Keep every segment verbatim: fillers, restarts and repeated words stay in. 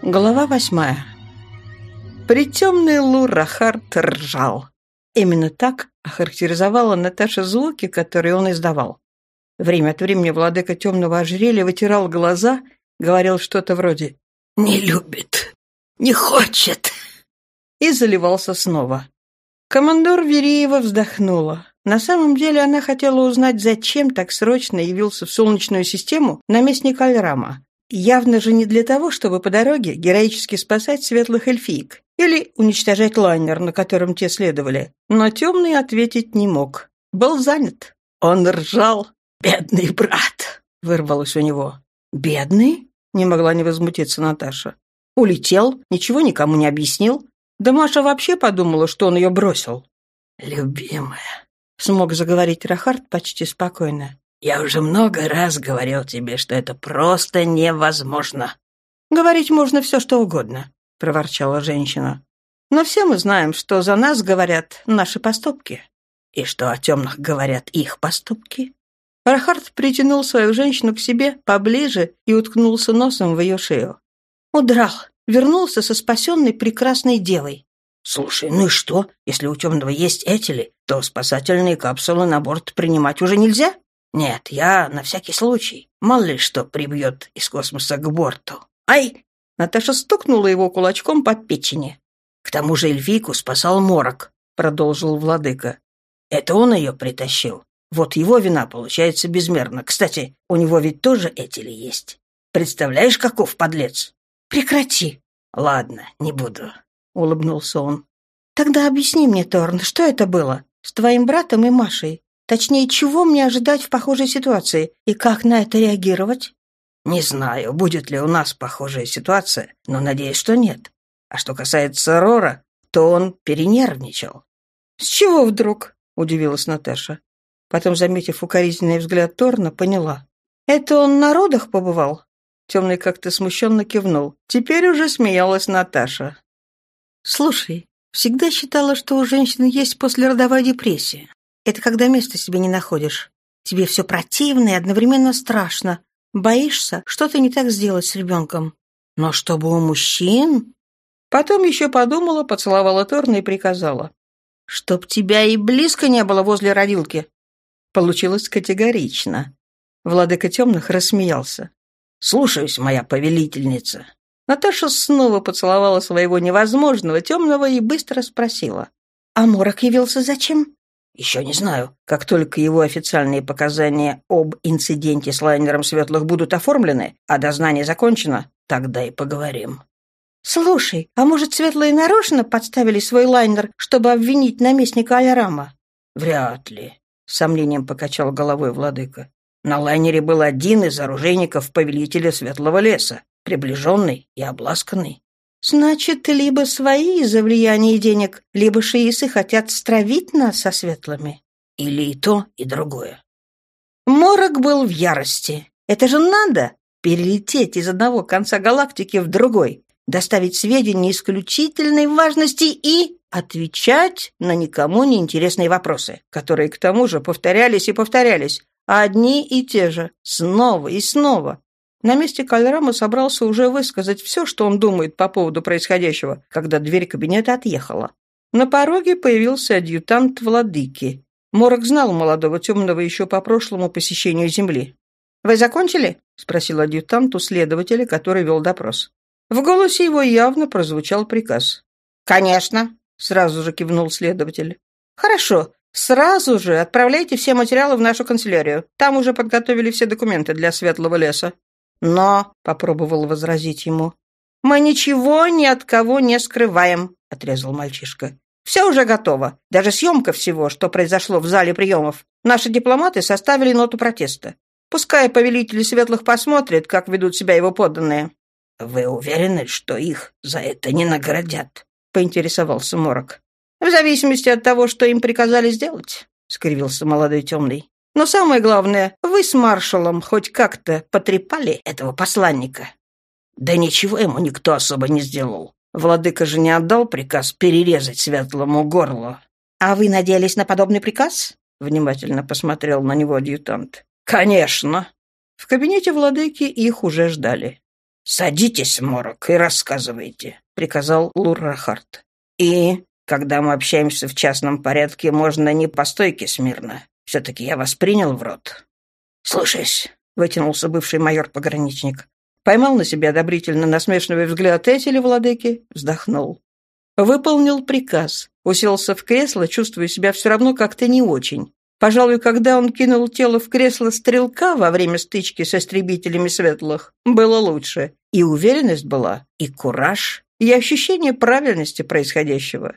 Глава восьмая. Притемный Лу-Рахард ржал. Именно так охарактеризовала Наташа звуки, которые он издавал. Время от времени владыка темного ожерелья вытирал глаза, говорил что-то вроде «не любит, не хочет» и заливался снова. Командор Вереева вздохнула. На самом деле она хотела узнать, зачем так срочно явился в Солнечную систему наместник Альрама. Явно же не для того, чтобы по дороге героически спасать светлых эльфиек или уничтожать лайнер, на котором те следовали. Но темный ответить не мог. Был занят. Он ржал. «Бедный брат!» — вырвалось у него. «Бедный?» — не могла не возмутиться Наташа. «Улетел, ничего никому не объяснил. Да Маша вообще подумала, что он ее бросил». «Любимая», — смог заговорить Рахард почти спокойно. «Я уже много раз говорил тебе, что это просто невозможно». «Говорить можно все, что угодно», — проворчала женщина. «Но все мы знаем, что за нас говорят наши поступки». «И что о темных говорят их поступки?» Рахард притянул свою женщину к себе поближе и уткнулся носом в ее шею. «Удрал, вернулся со спасенной прекрасной девой». «Слушай, ну и что? Если у темного есть этили, то спасательные капсулы на борт принимать уже нельзя?» «Нет, я на всякий случай. Мало ли что прибьет из космоса к борту». «Ай!» — Наташа стукнула его кулачком по печени. «К тому же эльфийку спасал Морок», — продолжил владыка. «Это он ее притащил. Вот его вина получается безмерно. Кстати, у него ведь тоже этили есть. Представляешь, каков подлец?» «Прекрати!» «Ладно, не буду», — улыбнулся он. «Тогда объясни мне, Торн, что это было с твоим братом и Машей? Точнее, чего мне ожидать в похожей ситуации и как на это реагировать?» «Не знаю, будет ли у нас похожая ситуация, но надеюсь, что нет. А что касается Рора, то он перенервничал». «С чего вдруг?» — удивилась Наташа. Потом, заметив укоризненный взгляд Торна, поняла. «Это он на родах побывал?» Темный как-то смущенно кивнул. Теперь уже смеялась Наташа. «Слушай, всегда считала, что у женщины есть послеродовая депрессия. Это когда места себе не находишь. Тебе все противно и одновременно страшно. Боишься что-то не так сделать с ребенком. Но чтобы у мужчин...» Потом еще подумала, поцеловала Торна и приказала. «Чтоб тебя и близко не было возле родилки». Получилось категорично. Владыка темных рассмеялся. «Слушаюсь, моя повелительница». Наташа снова поцеловала своего невозможного темного и быстро спросила. «А Морок явился зачем?» «Еще не знаю. Как только его официальные показания об инциденте с лайнером Светлых будут оформлены, а дознание закончено, тогда и поговорим». «Слушай, а может, Светлые нарочно подставили свой лайнер, чтобы обвинить наместника Альрама?» «Вряд ли», — с сомнением покачал головой владыка. «На лайнере был один из оружейников повелителя Светлого леса, приближенный и обласканный». «Значит, либо свои из-за влияния денег, либо шиисы хотят стравить нас со светлыми». «Или и то, и другое». Морок был в ярости. Это же надо перелететь из одного конца галактики в другой, доставить сведения исключительной важности и отвечать на никому неинтересные вопросы, которые к тому же повторялись и повторялись, а одни и те же, снова и снова. Наместник Альрама собрался уже высказать все, что он думает по поводу происходящего, когда дверь кабинета отъехала. На пороге появился адъютант владыки. Морок знал молодого темного еще по прошлому посещению Земли. «Вы закончили?» — спросил адъютант у следователя, который вел допрос. В голосе его явно прозвучал приказ. «Конечно», — сразу же кивнул следователь. «Хорошо, сразу же отправляйте все материалы в нашу канцелярию. Там уже подготовили все документы для Светлого леса». «Но», — попробовал возразить ему, «мы ничего ни от кого не скрываем», — отрезал мальчишка. «Все уже готово. Даже съемка всего, что произошло в зале приемов. Наши дипломаты составили ноту протеста. Пускай повелители Светлых посмотрят, как ведут себя его подданные». «Вы уверены, что их за это не наградят?» — поинтересовался Морок. «В зависимости от того, что им приказали сделать», — скривился молодой темный. «Но самое главное, вы с маршалом хоть как-то потрепали этого посланника». «Да ничего ему никто особо не сделал. Владыка же не отдал приказ перерезать Светлому горло». «А вы надеялись на подобный приказ?» — внимательно посмотрел на него адъютант. «Конечно». В кабинете владыки их уже ждали. «Садитесь, Морок, и рассказывайте», — приказал Лур-Рахард. «И, когда мы общаемся в частном порядке, можно не по стойке смирно. Все-таки я вас принял в рот». «Слушаюсь», — вытянулся бывший майор-пограничник. Поймал на себя одобрительно насмешливый взгляд Этели владыки, вздохнул. Выполнил приказ, уселся в кресло, чувствуя себя все равно как-то не очень. Пожалуй, когда он кинул тело в кресло стрелка во время стычки с истребителями светлых, было лучше. И уверенность была, и кураж, и ощущение правильности происходящего.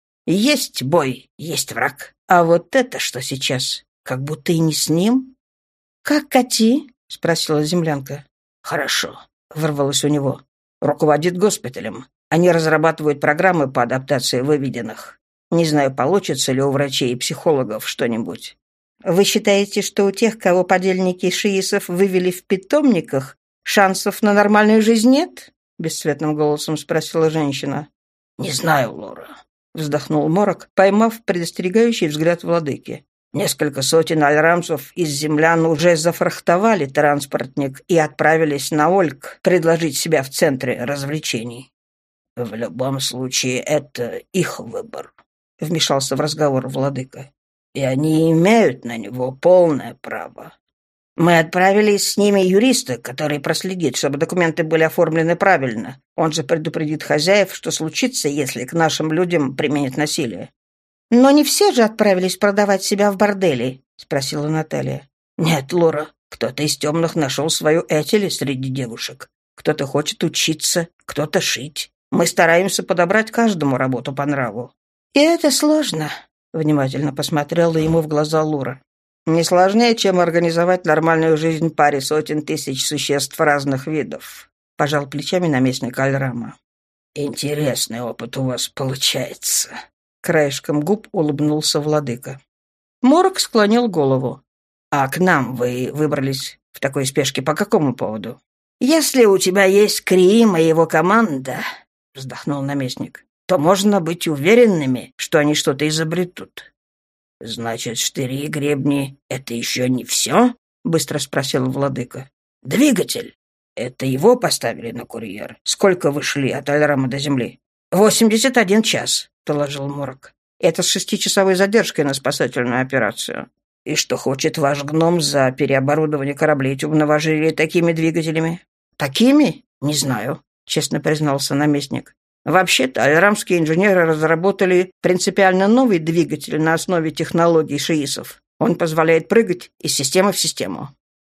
Есть бой, есть враг. А вот это что сейчас? Как будто и не с ним. «Как Кати?» — спросила землянка. «Хорошо», — вырвалось у него. «Руководит госпиталем. Они разрабатывают программы по адаптации выведенных. Не знаю, получится ли у врачей и психологов что-нибудь». «Вы считаете, что у тех, кого подельники шиисов вывели в питомниках, шансов на нормальную жизнь нет?» — бесцветным голосом спросила женщина. «Не знаю, Лора», — вздохнул Морок, поймав предостерегающий взгляд владыки. «Несколько сотен альрамцев из землян уже зафрахтовали транспортник и отправились на Ольк предложить себя в центре развлечений». «В любом случае, это их выбор», — вмешался в разговор владыка. «И они имеют на него полное право. Мы отправили с ними юриста, который проследит, чтобы документы были оформлены правильно. Он же предупредит хозяев, что случится, если к нашим людям применят насилие». «Но не все же отправились продавать себя в бордели?» — спросила Наталья. «Нет, Лора, кто-то из темных нашел свою Этели среди девушек. Кто-то хочет учиться, кто-то шить. Мы стараемся подобрать каждому работу по нраву». «И это сложно», — внимательно посмотрела ему в глаза Лора. «Не сложнее, чем организовать нормальную жизнь паре сотен тысяч существ разных видов», — пожал плечами наместник Альрама. «Интересный опыт у вас получается», — краешком губ улыбнулся владыка. Морок склонил голову. «А к нам вы выбрались в такой спешке по какому поводу?» «Если у тебя есть Криим и его команда», — вздохнул наместник, «то можно быть уверенными, что они что-то изобретут». «Значит, штыри и гребни — это еще не все?» — быстро спросил владыка. «Двигатель. Это его поставили на курьер? Сколько вы шли от Альрама до земли?» «Восемьдесят один час», — доложил Морок. «Это с шестичасовой задержкой на спасательную операцию». «И что хочет ваш гном за переоборудование кораблей темного ожерелья такими двигателями?» «Такими? Не знаю», — честно признался наместник. «Вообще-то альрамские инженеры разработали принципиально новый двигатель на основе технологий шиисов. Он позволяет прыгать из системы в систему».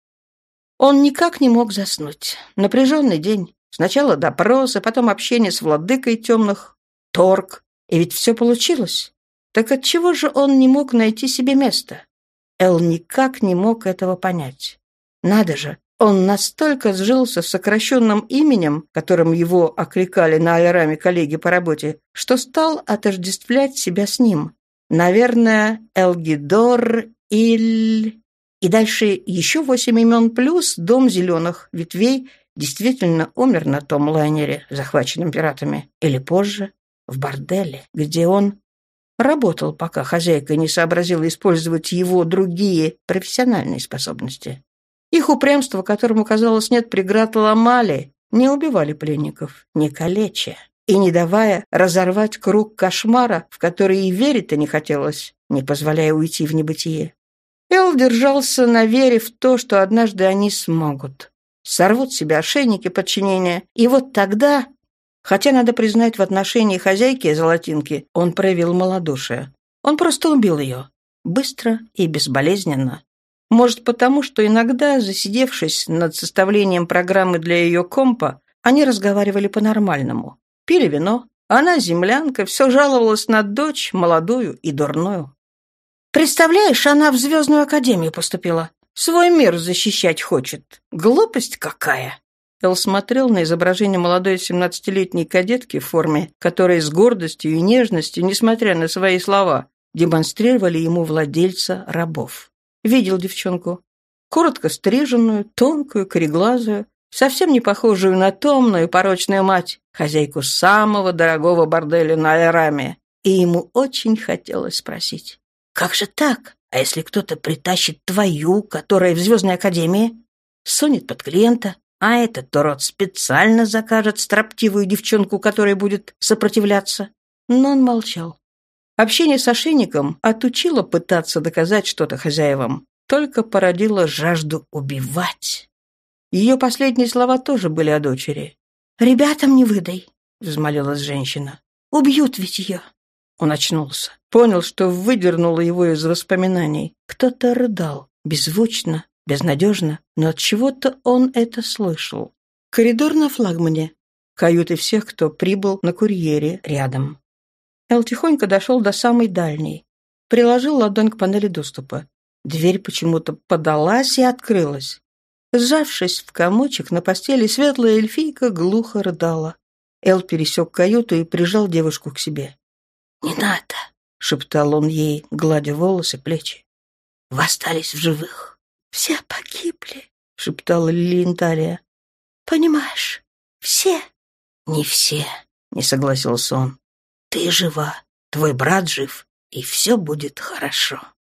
Он никак не мог заснуть. Напряженный день. Сначала допросы, потом общение с владыкой темных, торг. И ведь все получилось. Так отчего же он не мог найти себе место? Эл никак не мог этого понять. Надо же, он настолько сжился с сокращенным именем, которым его окликали на Альраме коллеги по работе, что стал отождествлять себя с ним. Наверное, Элгидор Иль... И дальше еще восемь имен плюс дом зеленых ветвей действительно умер на том лайнере, захваченном пиратами. Или позже, в борделе, где он работал, пока хозяйка не сообразила использовать его другие профессиональные способности. Их упрямство, которому, казалось, нет преград, ломали, не убивали пленников, не калеча, и не давая разорвать круг кошмара, в который и верить-то не хотелось, не позволяя уйти в небытие. Эл держался на вере в то, что однажды они смогут. Сорвут себе ошейники подчинения, и вот тогда... Хотя, надо признать, в отношении хозяйки Золотинки он проявил малодушие. Он просто убил ее. Быстро и безболезненно. Может, потому, что иногда, засидевшись над составлением программы для ее компа, они разговаривали по-нормальному. Пили вино. Она, землянка, все жаловалась на дочь, молодую и дурную. «Представляешь, она в Звездную Академию поступила. Свой мир защищать хочет. Глупость какая!» Эл смотрел на изображение молодой семнадцатилетней кадетки в форме, которая с гордостью и нежностью, несмотря на свои слова, демонстрировали ему владельца рабов. Видел девчонку. Коротко стриженную, тонкую, кореглазую, совсем не похожую на томную порочную мать, хозяйку самого дорогого борделя на Альраме. И ему очень хотелось спросить: «Как же так? А если кто-то притащит твою, которая в Звездной Академии? Сунет под клиента? А этот урод специально закажет строптивую девчонку, которая будет сопротивляться. Но он молчал. Общение с ошейником отучило пытаться доказать что-то хозяевам, только породило жажду убивать. Ее последние слова тоже были о дочери. «Ребятам не выдай», — взмолилась женщина. «Убьют ведь ее». Он очнулся. Понял, что выдернуло его из воспоминаний. Кто-то рыдал, беззвучно, безнадежно, но от чего-то он это слышал. Коридор на флагмане. Каюты всех, кто прибыл на курьере, рядом. Эл тихонько дошел до самой дальней. Приложил ладонь к панели доступа. Дверь почему-то подалась и открылась. Сжавшись в комочек на постели, светлая эльфийка глухо рыдала. Эл пересек каюту и прижал девушку к себе. «Не надо», — шептал он ей, гладя волосы, плечи. «Вы остались в живых». «Все погибли», — шептала Лилиенталия. «Понимаешь, все». «Не все», — не согласился он. «Ты жива, твой брат жив, и все будет хорошо».